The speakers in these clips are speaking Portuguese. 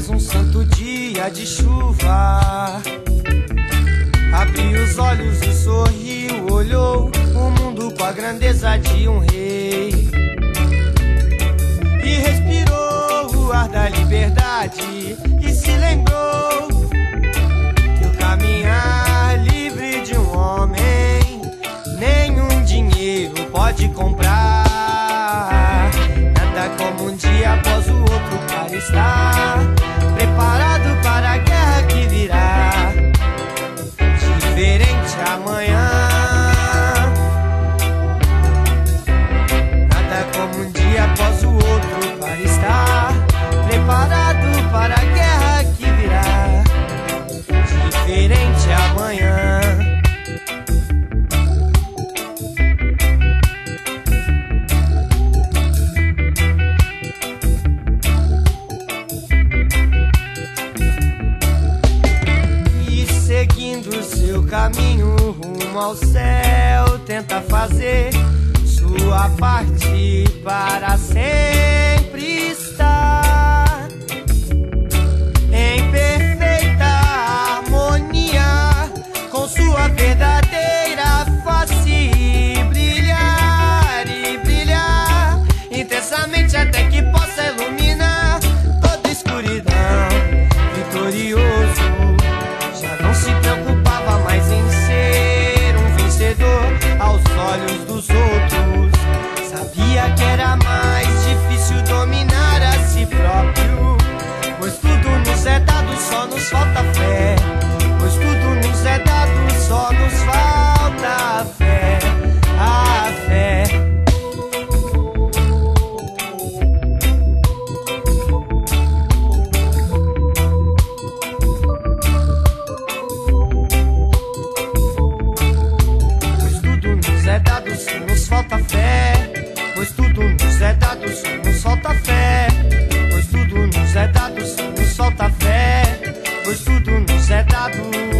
mais um santo dia de chuva. Abriu os olhos e sorriu, olhou o mundo com a grandeza de um rei. E respirou o ar da liberdade e se lembrou que o caminhar livre de um homem nenhum dinheiro pode comprar. Nada como um dia após o outro para estar preparado para a guerra que virá. Diferente amanhã. Nada como um dia após o outro para estar preparado para a guerra que virá. Diferente amanhã. Seguindo seu caminho rumo ao céu, tenta fazer sua parte para sempre estar em perfeita harmonia com sua verdadeira face e brilhar intensamente até que possa iluminar toda escuridão. Vitorioso, não se preocupava mais em ser um vencedor aos olhos dos outros. Sabia que era mais difícil dominar a si próprio, pois tudo nos é dado, só nos falta fé. Pois tudo nos é dado, só nos falta a fé. A fé. Só nos falta fé, pois tudo nos é dado, só nos falta fé. Pois tudo nos é dado, só nos falta fé. Pois tudo nos é dado.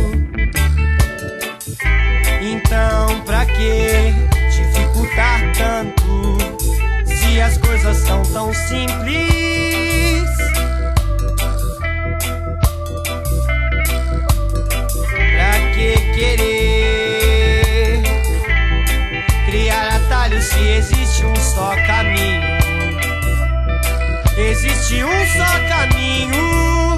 Então pra que dificultar tanto, se as coisas são tão simples? Pra que querer criar atalhos se existe um só caminho? Existe um só caminho.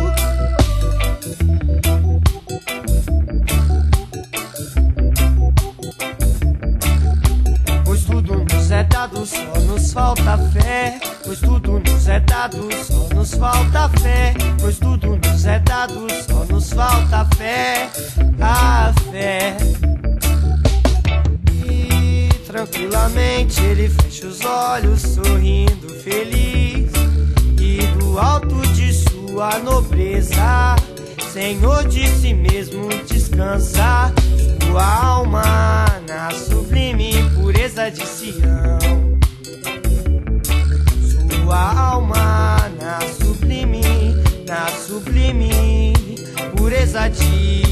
Pois tudo nos é dado, só nos falta fé. Pois tudo nos é dado, só nos falta fé. Pois tudo nos é dado, só nos falta fé. A fé. Tranquilamente ele fecha os olhos, sorrindo feliz, e do alto de sua nobreza, Senhor de si mesmo descansa sua alma na sublime pureza de Sião. Sua alma na sublime pureza de